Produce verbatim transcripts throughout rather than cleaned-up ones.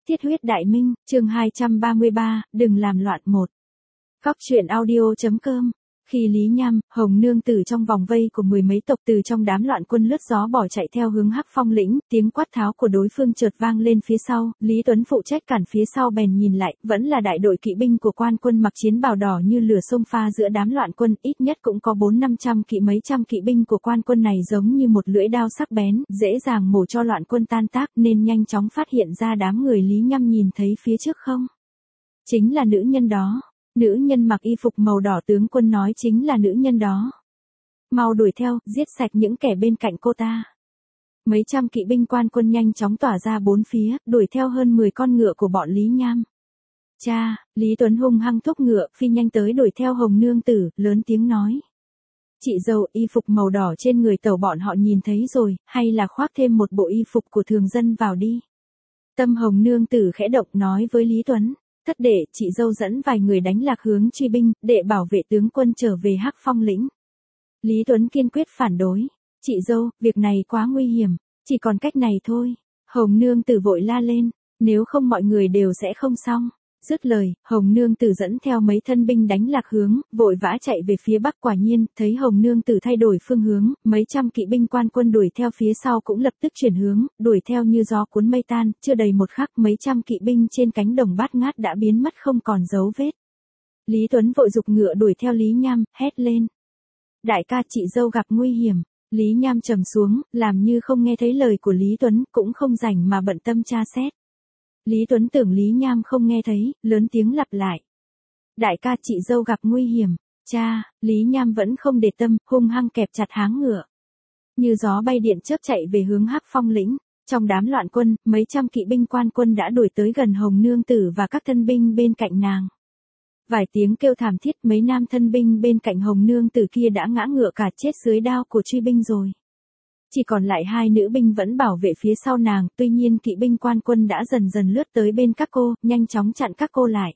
Thiết huyết đại minh, chương hai trăm ba mươi ba, đừng làm loạn một. Góc truyện audio.com. Khi Lý Nham, Hồng Nương Tử trong vòng vây của mười mấy tộc từ trong đám loạn quân lướt gió bỏ chạy theo hướng Hắc Phong lĩnh, tiếng quát tháo của đối phương chợt vang lên phía sau, Lý Tuấn phụ trách cản phía sau bèn nhìn lại, vẫn là đại đội kỵ binh của quan quân mặc chiến bào đỏ như lửa xông pha giữa đám loạn quân, ít nhất cũng có bốn năm trăm kỵ, mấy trăm kỵ binh của quan quân này giống như một lưỡi đao sắc bén, dễ dàng mổ cho loạn quân tan tác nên nhanh chóng phát hiện ra đám người Lý Nham nhìn thấy phía trước không. Chính là nữ nhân đó. Nữ nhân mặc y phục màu đỏ, tướng quân nói chính là nữ nhân đó. Mau đuổi theo, giết sạch những kẻ bên cạnh cô ta. Mấy trăm kỵ binh quan quân nhanh chóng tỏa ra bốn phía, đuổi theo hơn mười con ngựa của bọn Lý Nham. Cha, Lý Tuấn hung hăng thúc ngựa, phi nhanh tới đuổi theo Hồng Nương Tử, lớn tiếng nói. Chị dâu, y phục màu đỏ trên người tàu bọn họ nhìn thấy rồi, hay là khoác thêm một bộ y phục của thường dân vào đi. Tâm Hồng Nương Tử khẽ động nói với Lý Tuấn. Thất đệ, chị dâu dẫn vài người đánh lạc hướng truy binh, để bảo vệ tướng quân trở về Hắc Phong lĩnh. Lý Tuấn kiên quyết phản đối. Chị dâu, việc này quá nguy hiểm, chỉ còn cách này thôi. Hồng Nương Tử vội la lên, nếu không mọi người đều sẽ không xong. Dứt lời, Hồng Nương Tử dẫn theo mấy thân binh đánh lạc hướng, vội vã chạy về phía bắc. Quả nhiên, thấy Hồng Nương Tử thay đổi phương hướng, mấy trăm kỵ binh quan quân đuổi theo phía sau cũng lập tức chuyển hướng, đuổi theo như gió cuốn mây tan, chưa đầy một khắc mấy trăm kỵ binh trên cánh đồng bát ngát đã biến mất không còn dấu vết. Lý Tuấn vội giục ngựa đuổi theo Lý Nham, hét lên. Đại ca, chị dâu gặp nguy hiểm. Lý Nham trầm xuống, làm như không nghe thấy lời của Lý Tuấn, cũng không rảnh mà bận tâm tra xét. Lý Tuấn tưởng Lý Nham không nghe thấy, lớn tiếng lặp lại. Đại ca, chị dâu gặp nguy hiểm. Cha, Lý Nham vẫn không để tâm, hung hăng kẹp chặt háng ngựa. Như gió bay điện chớp chạy về hướng Hắc Phong lĩnh. Trong đám loạn quân, mấy trăm kỵ binh quan quân đã đuổi tới gần Hồng Nương Tử và các thân binh bên cạnh nàng. Vài tiếng kêu thảm thiết, mấy nam thân binh bên cạnh Hồng Nương Tử kia đã ngã ngựa cả chết dưới đao của truy binh rồi. Chỉ còn lại hai nữ binh vẫn bảo vệ phía sau nàng, tuy nhiên kỵ binh quan quân đã dần dần lướt tới bên các cô, nhanh chóng chặn các cô lại.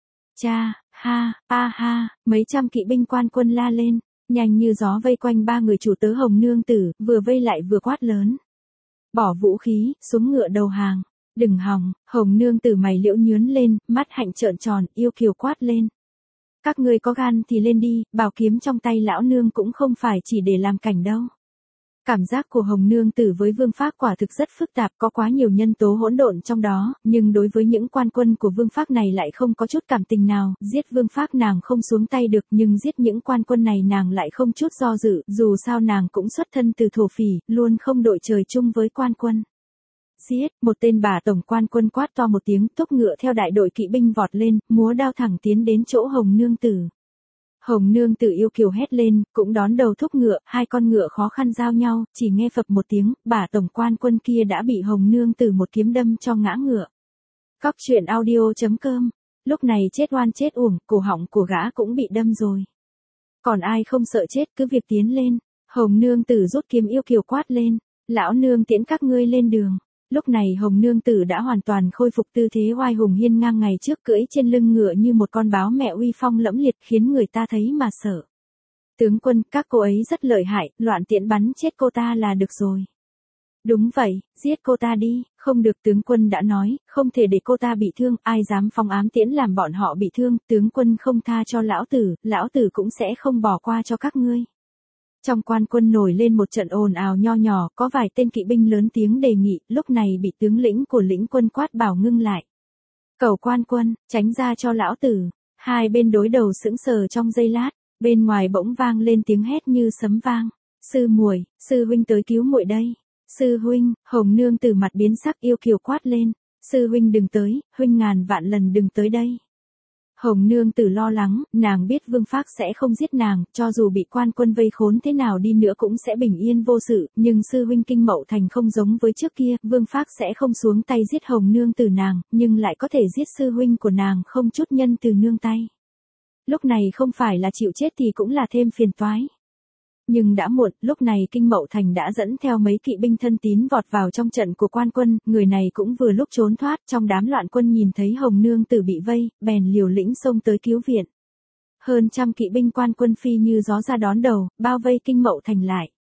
Cha, ha, a ha, mấy trăm kỵ binh quan quân la lên, nhanh như gió vây quanh ba người chủ tớ Hồng Nương Tử, vừa vây lại vừa quát lớn. Bỏ vũ khí, xuống ngựa đầu hàng, đừng hòng. Hồng Nương Tử mày liễu nhướn lên, mắt hạnh trợn tròn, yêu kiều quát lên. Các ngươi có gan thì lên đi, bảo kiếm trong tay lão nương cũng không phải chỉ để làm cảnh đâu. Cảm giác của Hồng Nương Tử với Vương Phác quả thực rất phức tạp, có quá nhiều nhân tố hỗn độn trong đó, nhưng đối với những quan quân của Vương Phác này lại không có chút cảm tình nào, giết Vương Phác nàng không xuống tay được, nhưng giết những quan quân này nàng lại không chút do dự, dù sao nàng cũng xuất thân từ thổ phỉ, luôn không đội trời chung với quan quân. Giết, một tên bà tổng quan quân quát to một tiếng, thúc ngựa theo đại đội kỵ binh vọt lên, múa đao thẳng tiến đến chỗ Hồng Nương Tử. Hồng Nương Tử yêu kiều hét lên, cũng đón đầu thúc ngựa, hai con ngựa khó khăn giao nhau, chỉ nghe phập một tiếng, bà tổng quan quân kia đã bị Hồng Nương Tử một kiếm đâm cho ngã ngựa. Góc truyện audio.com. Lúc này chết oan chết uổng, cổ họng của gã cũng bị đâm rồi. Còn ai không sợ chết cứ việc tiến lên. Hồng Nương Tử rút kiếm yêu kiều quát lên, lão nương tiễn các ngươi lên đường. Lúc này Hồng Nương Tử đã hoàn toàn khôi phục tư thế oai hùng hiên ngang ngày trước, cưỡi trên lưng ngựa như một con báo mẹ uy phong lẫm liệt khiến người ta thấy mà sợ. Tướng quân, các cô ấy rất lợi hại, loạn tiễn bắn chết cô ta là được rồi. Đúng vậy, giết cô ta đi, không được, tướng quân đã nói, không thể để cô ta bị thương, ai dám phóng ám tiễn làm bọn họ bị thương, tướng quân không tha cho lão tử, lão tử cũng sẽ không bỏ qua cho các ngươi. Trong quan quân nổi lên một trận ồn ào nho nhỏ, có vài tên kỵ binh lớn tiếng đề nghị, lúc này bị tướng lĩnh của lĩnh quân quát bảo ngưng lại. Cầu quan quân, tránh ra cho lão tử. Hai bên đối đầu sững sờ trong giây lát, bên ngoài bỗng vang lên tiếng hét như sấm vang. Sư muội, sư huynh tới cứu muội đây. Sư huynh, Hồng Nương Tử mặt biến sắc yêu kiều quát lên. Sư huynh đừng tới, huynh ngàn vạn lần đừng tới đây. Hồng Nương Tử lo lắng, nàng biết Vương Phác sẽ không giết nàng, cho dù bị quan quân vây khốn thế nào đi nữa cũng sẽ bình yên vô sự, nhưng sư huynh Kinh Mậu Thành không giống với trước kia, Vương Phác sẽ không xuống tay giết Hồng Nương Tử nàng, nhưng lại có thể giết sư huynh của nàng không chút nhân từ nương tay. Lúc này không phải là chịu chết thì cũng là thêm phiền toái. Nhưng đã muộn, lúc này Kinh Mậu Thành đã dẫn theo mấy kỵ binh thân tín vọt vào trong trận của quan quân, người này cũng vừa lúc trốn thoát, trong đám loạn quân nhìn thấy Hồng Nương Tử bị vây, bèn liều lĩnh xông tới cứu viện. Hơn trăm kỵ binh quan quân phi như gió ra đón đầu, bao vây Kinh Mậu Thành lại.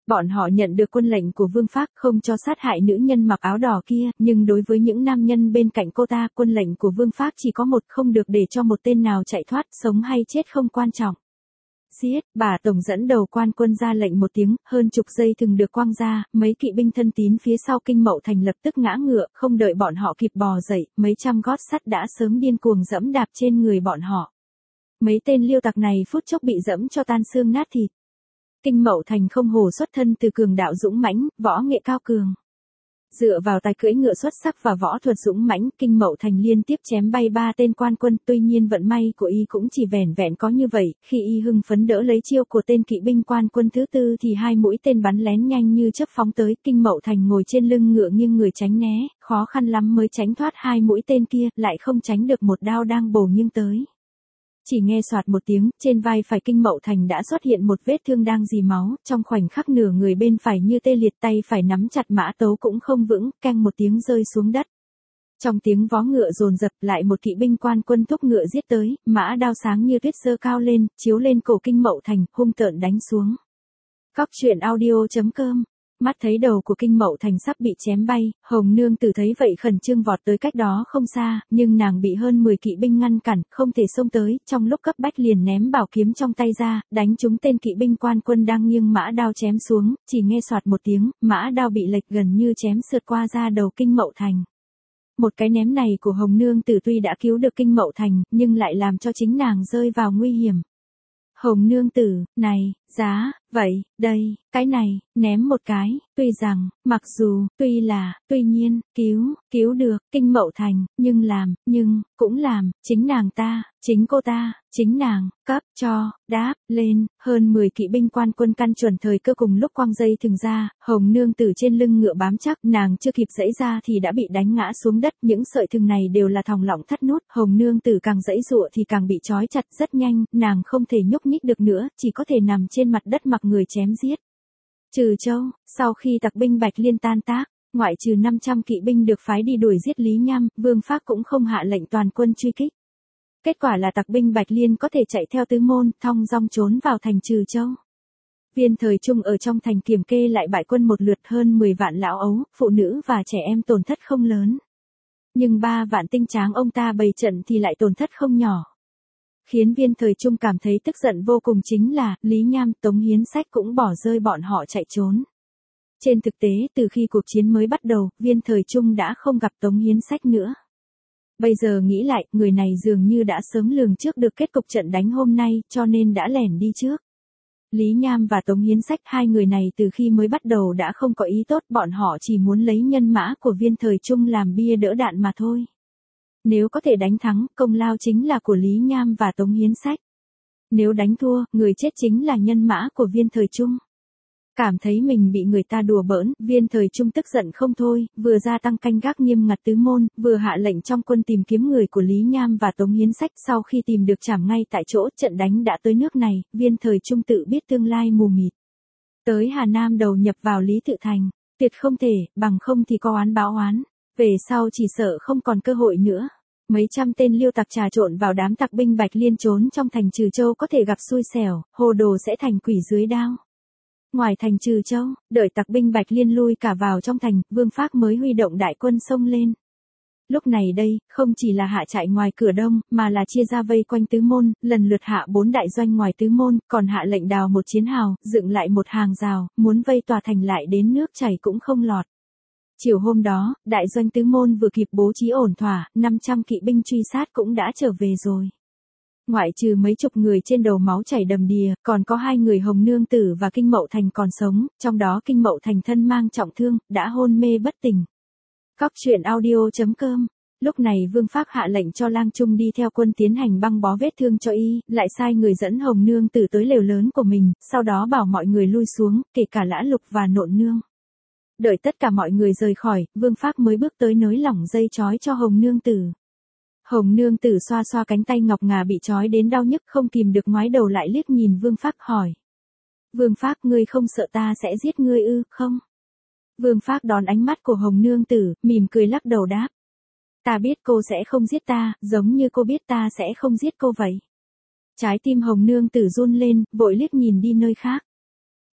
Bọn họ nhận được quân lệnh của Vương Phác không cho sát hại nữ nhân mặc áo đỏ kia, nhưng đối với những nam nhân bên cạnh cô ta, quân lệnh của Vương Phác chỉ có một, không được để cho một tên nào chạy thoát, sống hay chết không quan trọng. Giết, bà tổng dẫn đầu quan quân ra lệnh một tiếng, hơn chục dây thừng được quăng ra, mấy kỵ binh thân tín phía sau Kinh Mậu Thành lập tức ngã ngựa, không đợi bọn họ kịp bò dậy, mấy trăm gót sắt đã sớm điên cuồng dẫm đạp trên người bọn họ. Mấy tên liêu tặc này phút chốc bị dẫm cho tan xương nát thịt. Kinh Mậu Thành không hổ xuất thân từ cường đạo dũng mãnh, võ nghệ cao cường. Dựa vào tài cưỡi ngựa xuất sắc và võ thuật dũng mãnh, Kinh Mậu Thành liên tiếp chém bay ba tên quan quân, tuy nhiên vận may của y cũng chỉ vẻn vẹn có như vậy, khi y hưng phấn đỡ lấy chiêu của tên kỵ binh quan quân thứ tư thì hai mũi tên bắn lén nhanh như chớp phóng tới, Kinh Mậu Thành ngồi trên lưng ngựa nghiêng người tránh né, khó khăn lắm mới tránh thoát hai mũi tên kia, lại không tránh được một đao đang bổ nghiêng tới. Chỉ nghe soạt một tiếng, trên vai phải Kinh Mậu Thành đã xuất hiện một vết thương đang rỉ máu, trong khoảnh khắc nửa người bên phải như tê liệt, tay phải nắm chặt mã tấu cũng không vững, keng một tiếng rơi xuống đất. Trong tiếng vó ngựa dồn dập, lại một kỵ binh quan quân thúc ngựa giết tới, mã đao sáng như tuyết giơ cao lên, chiếu lên cổ Kinh Mậu Thành, hung tợn đánh xuống. Cóc truyện audio chấm com. Mắt thấy đầu của Kinh Mậu Thành sắp bị chém bay, Hồng Nương Tử thấy vậy khẩn trương vọt tới cách đó không xa, nhưng nàng bị hơn mười kỵ binh ngăn cản, không thể xông tới, trong lúc cấp bách liền ném bảo kiếm trong tay ra, đánh trúng tên kỵ binh quan quân đang nghiêng mã đao chém xuống, chỉ nghe soạt một tiếng, mã đao bị lệch gần như chém sượt qua da đầu Kinh Mậu Thành. Một cái ném này của Hồng Nương Tử tuy đã cứu được Kinh Mậu Thành, nhưng lại làm cho chính nàng rơi vào nguy hiểm. Hồng Nương Tử, này, giá, vậy, đây, cái này, ném một cái, tuy rằng, mặc dù, tuy là, tuy nhiên, cứu, cứu được, Kinh Mậu Thành, nhưng làm, nhưng, cũng làm, chính nàng ta, chính cô ta, chính nàng, cấp, cho, đáp, lên, hơn mười kỵ binh quan quân căn chuẩn thời cơ cùng lúc quăng dây thừng ra, Hồng Nương Tử trên lưng ngựa bám chắc, nàng chưa kịp giãy ra thì đã bị đánh ngã xuống đất, những sợi thừng này đều là thòng lọng thắt nút, Hồng Nương Tử càng giãy giụa thì càng bị trói chặt rất nhanh, nàng không thể nhúc nhích được nữa, chỉ có thể nằm trên mặt đất mặc người chém giết. Trừ Châu, sau khi tặc binh Bạch Liên tan tác, ngoại trừ năm trăm kỵ binh được phái đi đuổi giết Lý Nham, Vương Phác cũng không hạ lệnh toàn quân truy kích. Kết quả là tặc binh Bạch Liên có thể chạy theo tứ môn, thong dong trốn vào thành Trừ Châu. Viên Thời Trung ở trong thành kiểm kê lại bại quân một lượt, hơn mười vạn lão ấu, phụ nữ và trẻ em tổn thất không lớn. Nhưng ba vạn tinh tráng ông ta bày trận thì lại tổn thất không nhỏ. Khiến Viên Thời Trung cảm thấy tức giận vô cùng chính là, Lý Nham, Tống Hiến Sách cũng bỏ rơi bọn họ chạy trốn. Trên thực tế, từ khi cuộc chiến mới bắt đầu, Viên Thời Trung đã không gặp Tống Hiến Sách nữa. Bây giờ nghĩ lại, người này dường như đã sớm lường trước được kết cục trận đánh hôm nay, cho nên đã lẻn đi trước. Lý Nham và Tống Hiến Sách, hai người này từ khi mới bắt đầu đã không có ý tốt, bọn họ chỉ muốn lấy nhân mã của Viên Thời Trung làm bia đỡ đạn mà thôi. Nếu có thể đánh thắng, công lao chính là của Lý Nham và Tống Hiến Sách. Nếu đánh thua, người chết chính là nhân mã của Viên Thời Trung. Cảm thấy mình bị người ta đùa bỡn, Viên Thời Trung tức giận không thôi, vừa gia tăng canh gác nghiêm ngặt tứ môn, vừa hạ lệnh trong quân tìm kiếm người của Lý Nham và Tống Hiến Sách. Sau khi tìm được trảm ngay tại chỗ, trận đánh đã tới nước này, Viên Thời Trung tự biết tương lai mù mịt. Tới Hà Nam đầu nhập vào Lý Tự Thành, tuyệt không thể, bằng không thì có oán báo oán. Về sau chỉ sợ không còn cơ hội nữa. Mấy trăm tên liêu tặc trà trộn vào đám tặc binh Bạch Liên trốn trong thành Trừ Châu có thể gặp xui xẻo, hồ đồ sẽ thành quỷ dưới đao. Ngoài thành Trừ Châu, đợi tặc binh Bạch Liên lui cả vào trong thành, Vương Phác mới huy động đại quân xông lên. Lúc này đây, không chỉ là hạ trại ngoài cửa đông, mà là chia ra vây quanh tứ môn, lần lượt hạ bốn đại doanh ngoài tứ môn, còn hạ lệnh đào một chiến hào, dựng lại một hàng rào, muốn vây tòa thành lại đến nước chảy cũng không lọt. Chiều hôm đó, đại doanh tứ môn vừa kịp bố trí ổn thỏa, năm trăm kỵ binh truy sát cũng đã trở về rồi. Ngoại trừ mấy chục người trên đầu máu chảy đầm đìa, còn có hai người Hồng Nương Tử và Kinh Mậu Thành còn sống, trong đó Kinh Mậu Thành thân mang trọng thương, đã hôn mê bất tỉnh. Cóc truyện audio chấm com. Lúc này Vương Phác hạ lệnh cho Lang Trung đi theo quân tiến hành băng bó vết thương cho y, lại sai người dẫn Hồng Nương Tử tới lều lớn của mình, sau đó bảo mọi người lui xuống, kể cả Lã Lục và Nộn Nương. Đợi tất cả mọi người rời khỏi, Vương Phác mới bước tới nới lỏng dây trói cho Hồng Nương Tử. Hồng Nương Tử xoa xoa cánh tay ngọc ngà bị trói đến đau nhức, không kìm được ngoái đầu lại liếc nhìn Vương Phác hỏi. Vương Phác, ngươi không sợ ta sẽ giết ngươi ư, không? Vương Phác đón ánh mắt của Hồng Nương Tử, mỉm cười lắc đầu đáp. Ta biết cô sẽ không giết ta, giống như cô biết ta sẽ không giết cô vậy. Trái tim Hồng Nương Tử run lên, vội liếc nhìn đi nơi khác.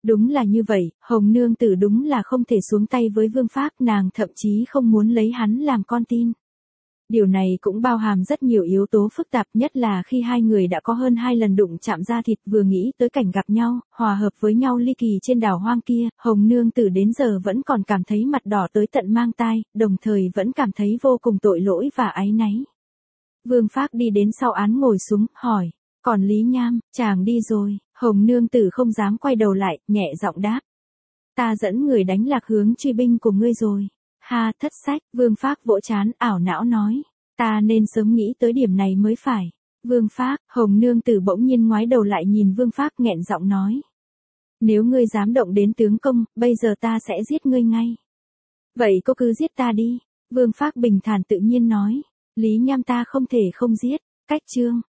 Đúng là như vậy, Hồng Nương Tử đúng là không thể xuống tay với Vương Phác, nàng thậm chí không muốn lấy hắn làm con tin. Điều này cũng bao hàm rất nhiều yếu tố phức tạp, nhất là khi hai người đã có hơn hai lần đụng chạm da thịt, vừa nghĩ tới cảnh gặp nhau, hòa hợp với nhau ly kỳ trên đảo hoang kia, Hồng Nương Tử đến giờ vẫn còn cảm thấy mặt đỏ tới tận mang tai, đồng thời vẫn cảm thấy vô cùng tội lỗi và áy náy. Vương Phác đi đến sau án ngồi xuống, hỏi, còn Lý Nham, chàng đi rồi. Hồng Nương Tử không dám quay đầu lại, nhẹ giọng đáp. Ta dẫn người đánh lạc hướng truy binh của ngươi rồi. Ha, thất sách. Vương Phác vỗ trán, ảo não nói. Ta nên sớm nghĩ tới điểm này mới phải. Vương Phác, Hồng Nương Tử bỗng nhiên ngoái đầu lại nhìn Vương Phác nghẹn giọng nói. Nếu ngươi dám động đến tướng công, bây giờ ta sẽ giết ngươi ngay. Vậy cô cứ giết ta đi. Vương Phác bình thản tự nhiên nói. Lý Nham ta không thể không giết. Cách chương.